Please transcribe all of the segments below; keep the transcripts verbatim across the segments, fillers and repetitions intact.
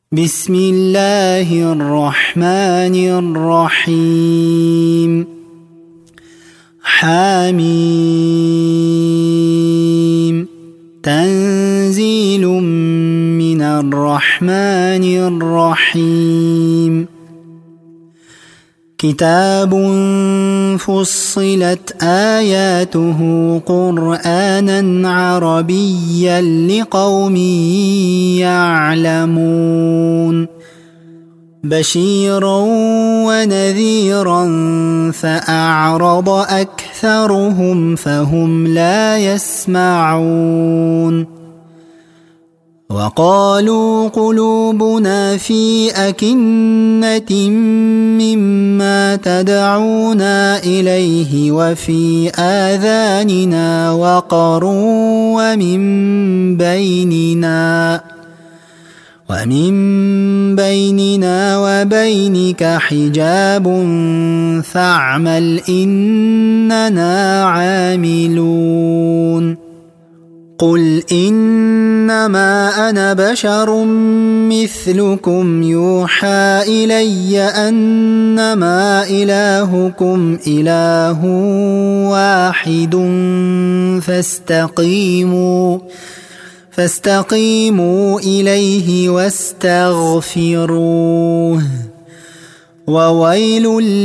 بسم الله الرحمن الرحيم. حميم. تنزيل من الرحمن الرحيم. كتاب فصلت آياته قرآنا عربيا لقوم يعلمون بشيرا ونذيرا فأعرض أكثرهم فهم لا يسمعون وقالوا قلوبنا في أكنة مما تدعونا إليه وفي آذاننا وقر ومن بيننا ومن بيننا وبينك حجاب فاعمل إننا عاملون قل إنما أنا بشر مثلكم يوحى إلي أنما إلهكم إله واحد فاستقيموا فاستقيموا إليه واستغفروه وويل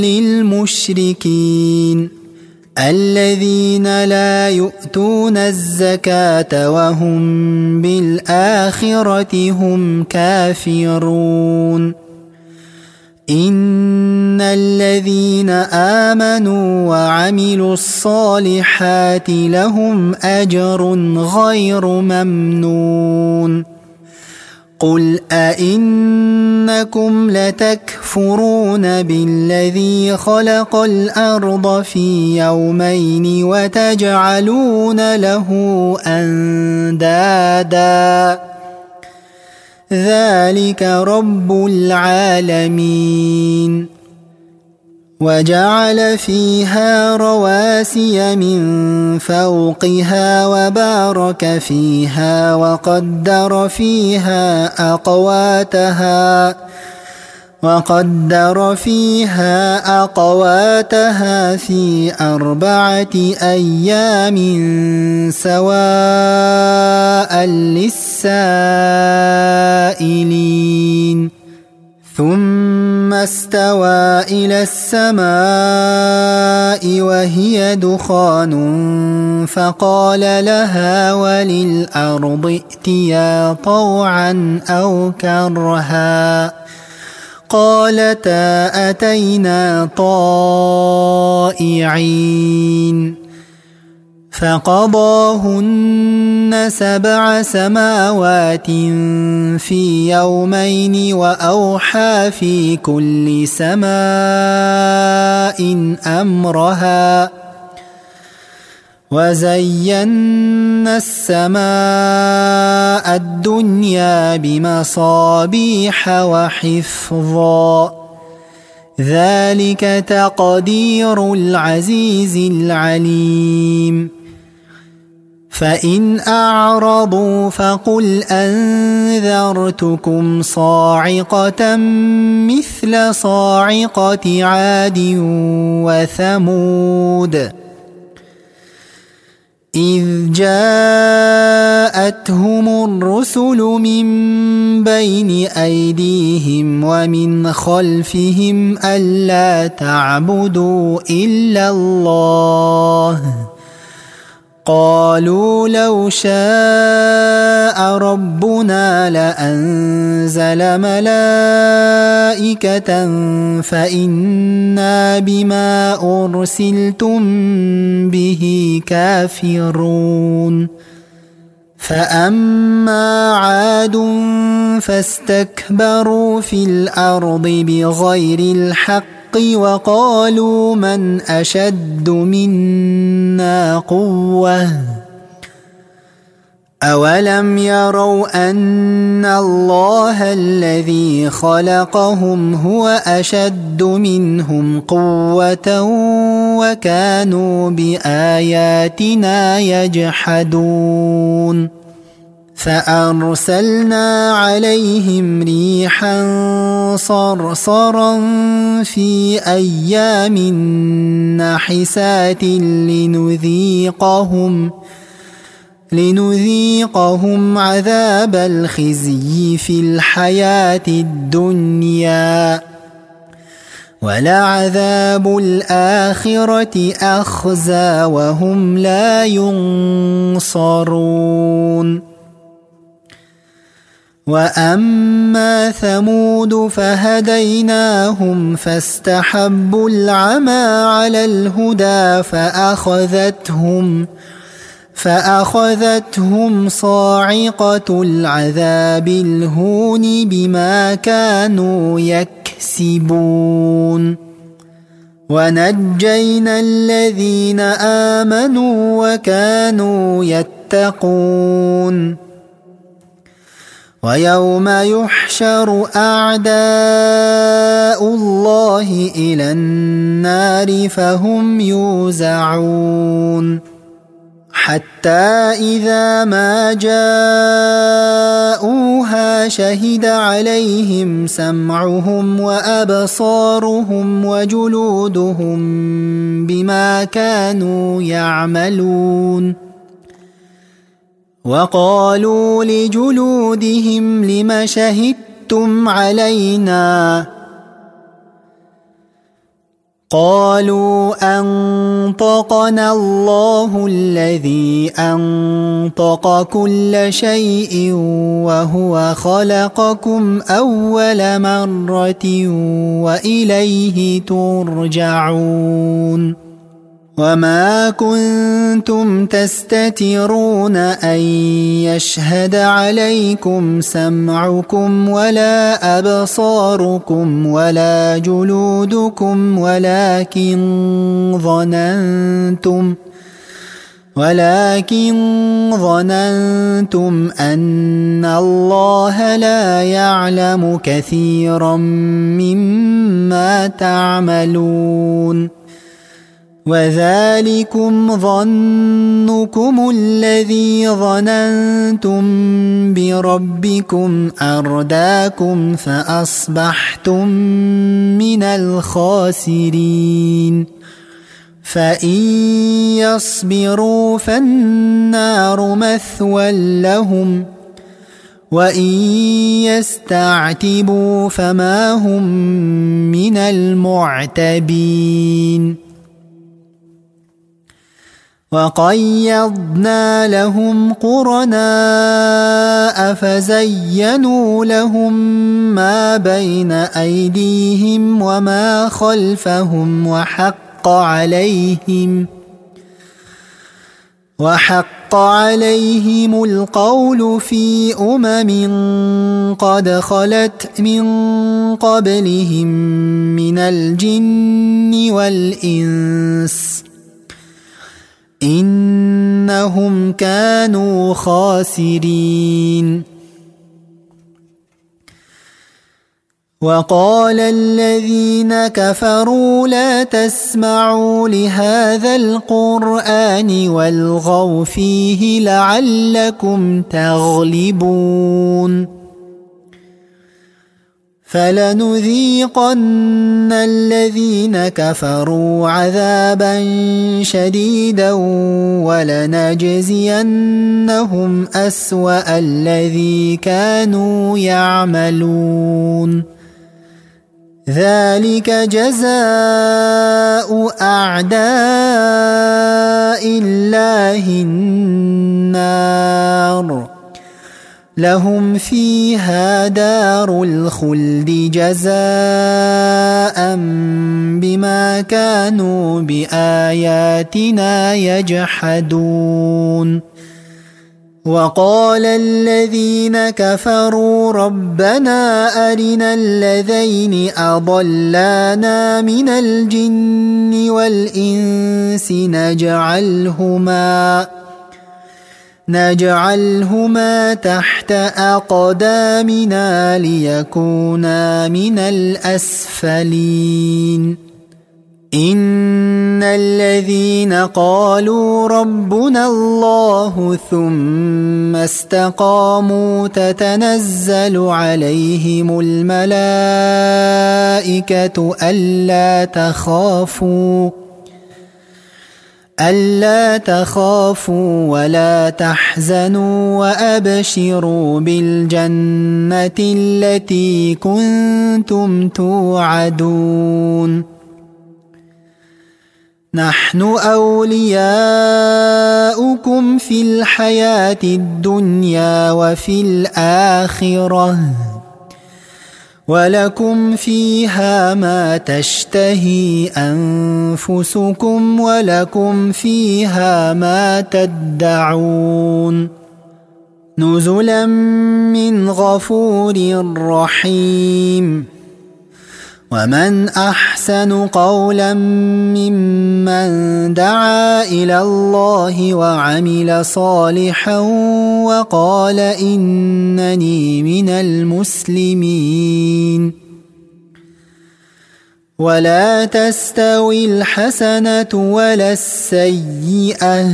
للمشركين الذين لا يؤتون الزكاة وهم بالآخرة هم كافرون إن الذين آمنوا وعملوا الصالحات لهم أجر غير ممنون قل أئنكم لتكفرون بالذي خلق الأرض في يومين وتجعلون له أندادا ذلك رب العالمين وجعل فيها رواسي من فوقها وبارك فيها وقدر فيها أقواتها وقدر فيها أقواتها في أربعة أيام سواء للسائلين ثم استوى إلى السماء وهي دخان فقال لها وللأرض ائتيا طوعا أو كرها قالتا أتينا طائعين فقضاهن سبع سماوات في يومين وأوحى في كل سماء أمرها وزينا السماء الدنيا بمصابيح وحفظا ذلك تقدير العزيز العليم فإن أعرضوا فقل أنذرتكم صاعقة مثل صاعقة عاد وثمود إذ جاءتهم الرسل من بين أيديهم ومن خلفهم ألا تعبدوا إلا الله قالوا لو شاء ربنا لأنزل ملائكة فإنا بما أرسلتم به كافرون فأما عاد فاستكبروا في الأرض بغير الحق وقالوا من أشد منا قوة أولم يروا أن الله الذي خلقهم هو أشد منهم قوة وكانوا بآياتنا يجحدون فأرسلنا عليهم ريحا صرصرا في أيام نحسات لنذيقهم لنذيقهم عذاب الخزي في الحياة الدنيا ولعذاب الآخرة أخزى وهم لا ينصرون. وأما ثمود فهديناهم فاستحبوا العمى على الهدى فأخذتهم فأخذتهم صاعقة العذاب الهون بما كانوا يكسبون. ونجينا الذين آمنوا وكانوا يتقون. ويوم يحشر أعداء الله إلى النار فهم يوزعون حتى إذا ما جاءوها شهد عليهم سمعهم وأبصارهم وجلودهم بما كانوا يعملون. وقالوا لجلودهم لم شهدتم علينا قالوا أنطقنا الله الذي أنطق كل شيء وهو خلقكم أول مرة وإليه ترجعون. وما كنتم تستترون أن يشهد عليكم سمعكم ولا أبصاركم ولا جلودكم ولكن ظننتم ولكن ظننتم أن الله لا يعلم كثيرا مما تعملون. وذلكم ظنكم الذي ظننتم بربكم أرداكم فأصبحتم من الخاسرين. فإن يصبروا فالنار مثوى لهم وإن يستعتبوا فما هم من المعتبين. وقيضنا لهم قرناء فزينوا لهم ما بين أيديهم وما خلفهم وحق عليهم وحق عليهم القول في أمم قد خلت من قبلهم من الجن والإنس إنهم كانوا خاسرين. وقال الذين كفروا لا تسمعوا لهذا القرآن والغوا فيه لعلكم تغلبون. فلنذيقن الذين كفروا عذابا شديدا ولنجزينهم أسوأ الذي كانوا يعملون. ذلك جزاء أعداء الله النار لهم فيها دار الخلد جزاء بما كانوا بآياتنا يجحدون. وقال الذين كفروا ربنا أرنا الذين أضلانا من الجن والإنس نجعلهما نجعلهما تحت أقدامنا ليكونا من الأسفلين. إن الذين قالوا ربنا الله ثم استقاموا تتنزل عليهم الملائكة ألا تخافوا ألا تخافوا ولا تحزنوا وأبشروا بالجنة التي كنتم توعدون نحن أولياؤكم في الحياة الدنيا وفي الآخرة ولكم فيها ما تشتهي أنفسكم ولكم فيها ما تدعون نزلا من غفور رحيم ومن أحسن قولا ممن دعا إلى الله وعمل صالحا وقال إنني من المسلمين ولا تستوي الحسنة ولا السيئة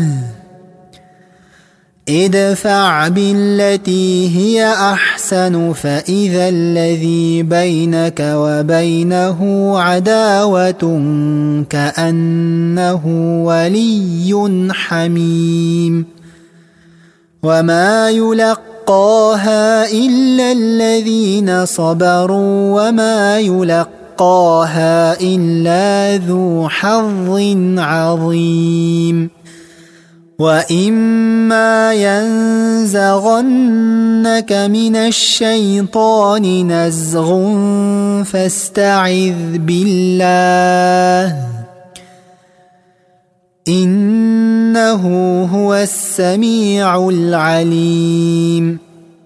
ادفع بالتي هي أحسن فإذا الذي بينك وبينه عداوة كأنه ولي حميم وما يلقاها إلا الذين صبروا وما يلقاها إلا ذو حظ عظيم وإما ينزغنك من الشيطان نزغ فاستعذ بالله إنه هو السميع العليم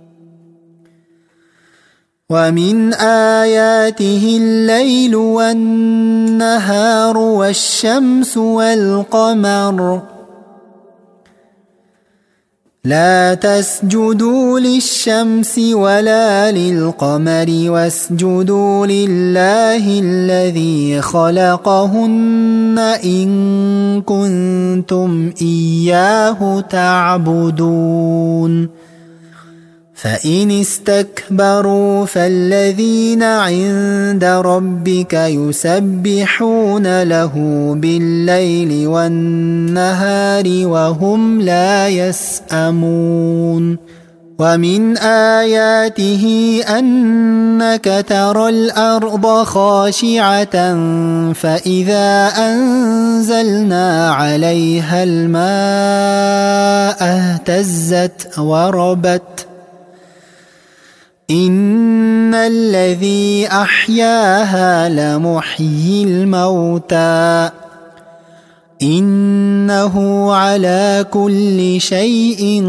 ومن آياته الليل والنهار والشمس والقمر لا تسجدوا للشمس ولا للقمر واسجدوا لله الذي خلقهن إن كنتم إياه تعبدون فإن استكبروا فالذين عند ربك يسبحون له بالليل والنهار وهم لا يسأمون ومن آياته أنك ترى الأرض خاشعة فإذا أنزلنا عليها الماء اهتزت وربت إن الذي أحياها لمحيي الموتى إنه على كل شيء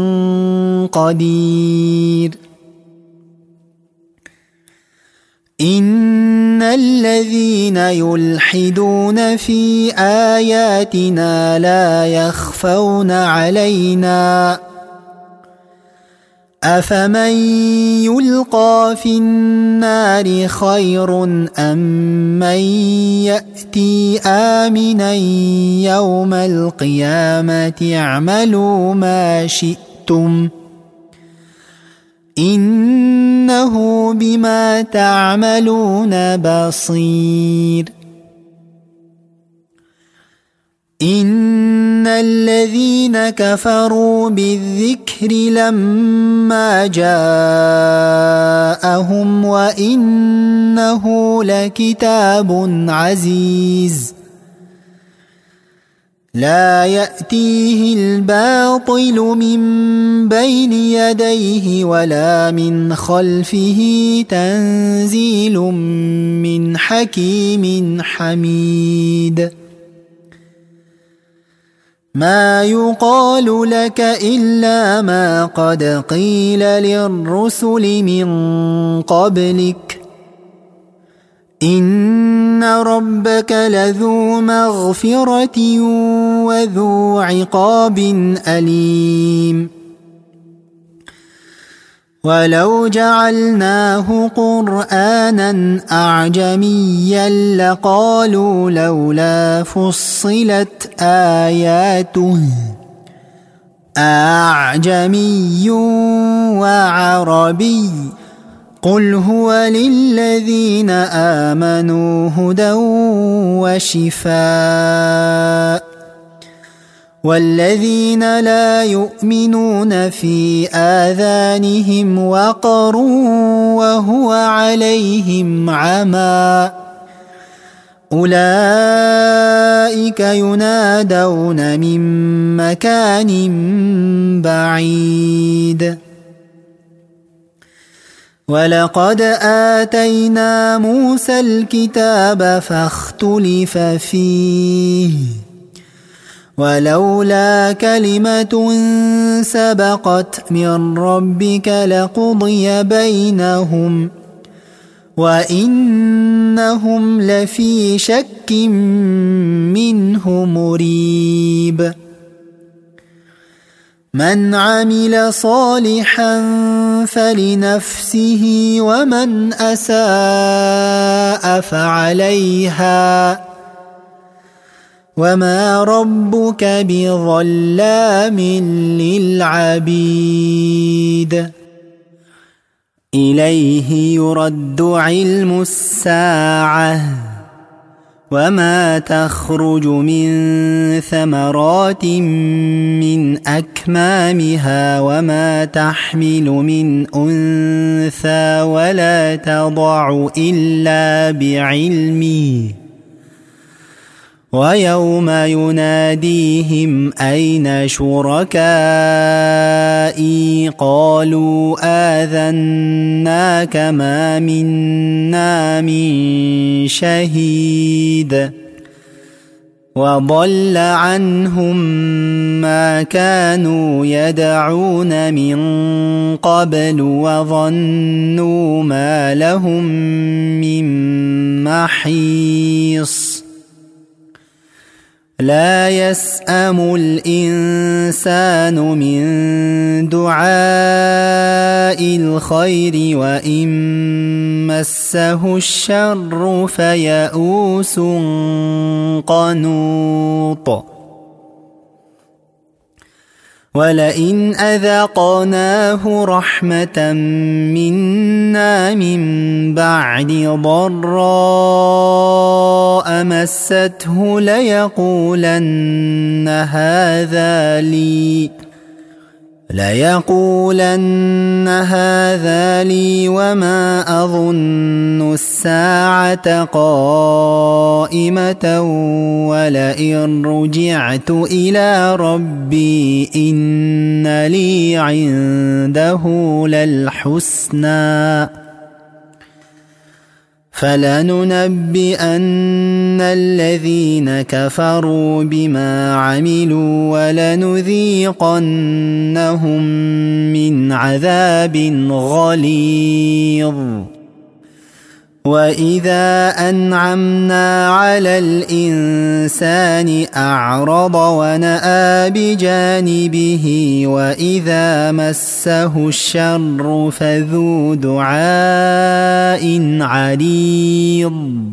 قدير إن الذين يلحدون في آياتنا لا يخفون علينا أفمن يلقى في النار خير أم من يأتي آمنا يوم القيامة اعملوا ما شئتم إنه بما تعملون بصير إن الذين كفروا بالذكر لما جاءهم وإنه لكتاب عزيز لا يأتيه الباطل من بين يديه ولا من خلفه تنزيل من حكيم حميد ما يقال لك إلا ما قد قيل للرسل من قبلك إن ربك لذو مغفرة وذو عقاب أليم ولو جعلناه قرآنا قرآنا أعجميا لقالوا لولا فصلت آياته أعجمي وعربي قل هو للذين آمنوا هدى وشفاء والذين لا يؤمنون في آذانهم وقر وهو عليهم عمى أولئك ينادون من مكان بعيد ولقد آتينا موسى الكتاب فاختلف فيه ولولا كلمة سبقت من ربك لقضي بينهم وإنهم لفي شك منه مريب من عمل صالحا فلنفسه ومن أساء فعليها وما ربك بظلام للعبيد إليه يرد علم الساعة وما تخرج من ثمرات من أكمامها وما تحمل من أنثى ولا تضع إلا بعلمه ويوم يناديهم أين شركائي قالوا آذناك ما منا من شهيد وضل عنهم ما كانوا يدعون من قبل وظنوا ما لهم من محيص لا يسأم الإنسان من دعاء الخير وإن مسه الشر فيئوس قنوط ولئن أذقناه رحمة منا من بعد ضراء مسته ليقولن هذا لي ليقولن هذا لي وما أظن الساعة قائمة ولئن رجعت إلى ربي إن لي عنده للحسنى فلننبئن الذين كفروا بما عملوا ولنذيقنهم من عذاب غليظ وإذا أنعمنا على الإنسان أعرض ونأى بجانبه وإذا مسه الشر فذو دعاء عريض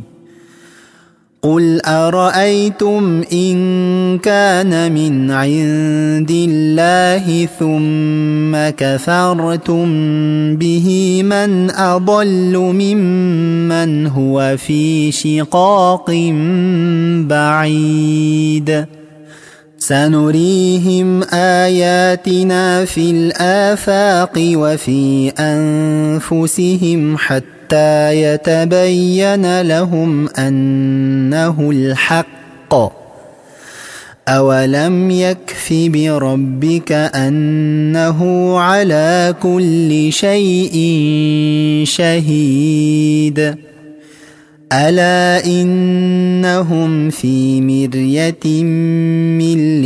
قل أرأيتم إن كان من عند الله ثم كفرتم به من أضل ممن هو في شقاق بعيد سنريهم آياتنا في الآفاق وفي أنفسهم حتى حتى يتبين لهم أنه الحق أولم يكف بربك أنه على كل شيء شهيد ألا إنهم في مرية من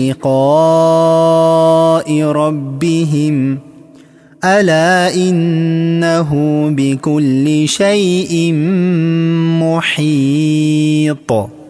لقاء ربهم ألا إنه بكل شيء محيط.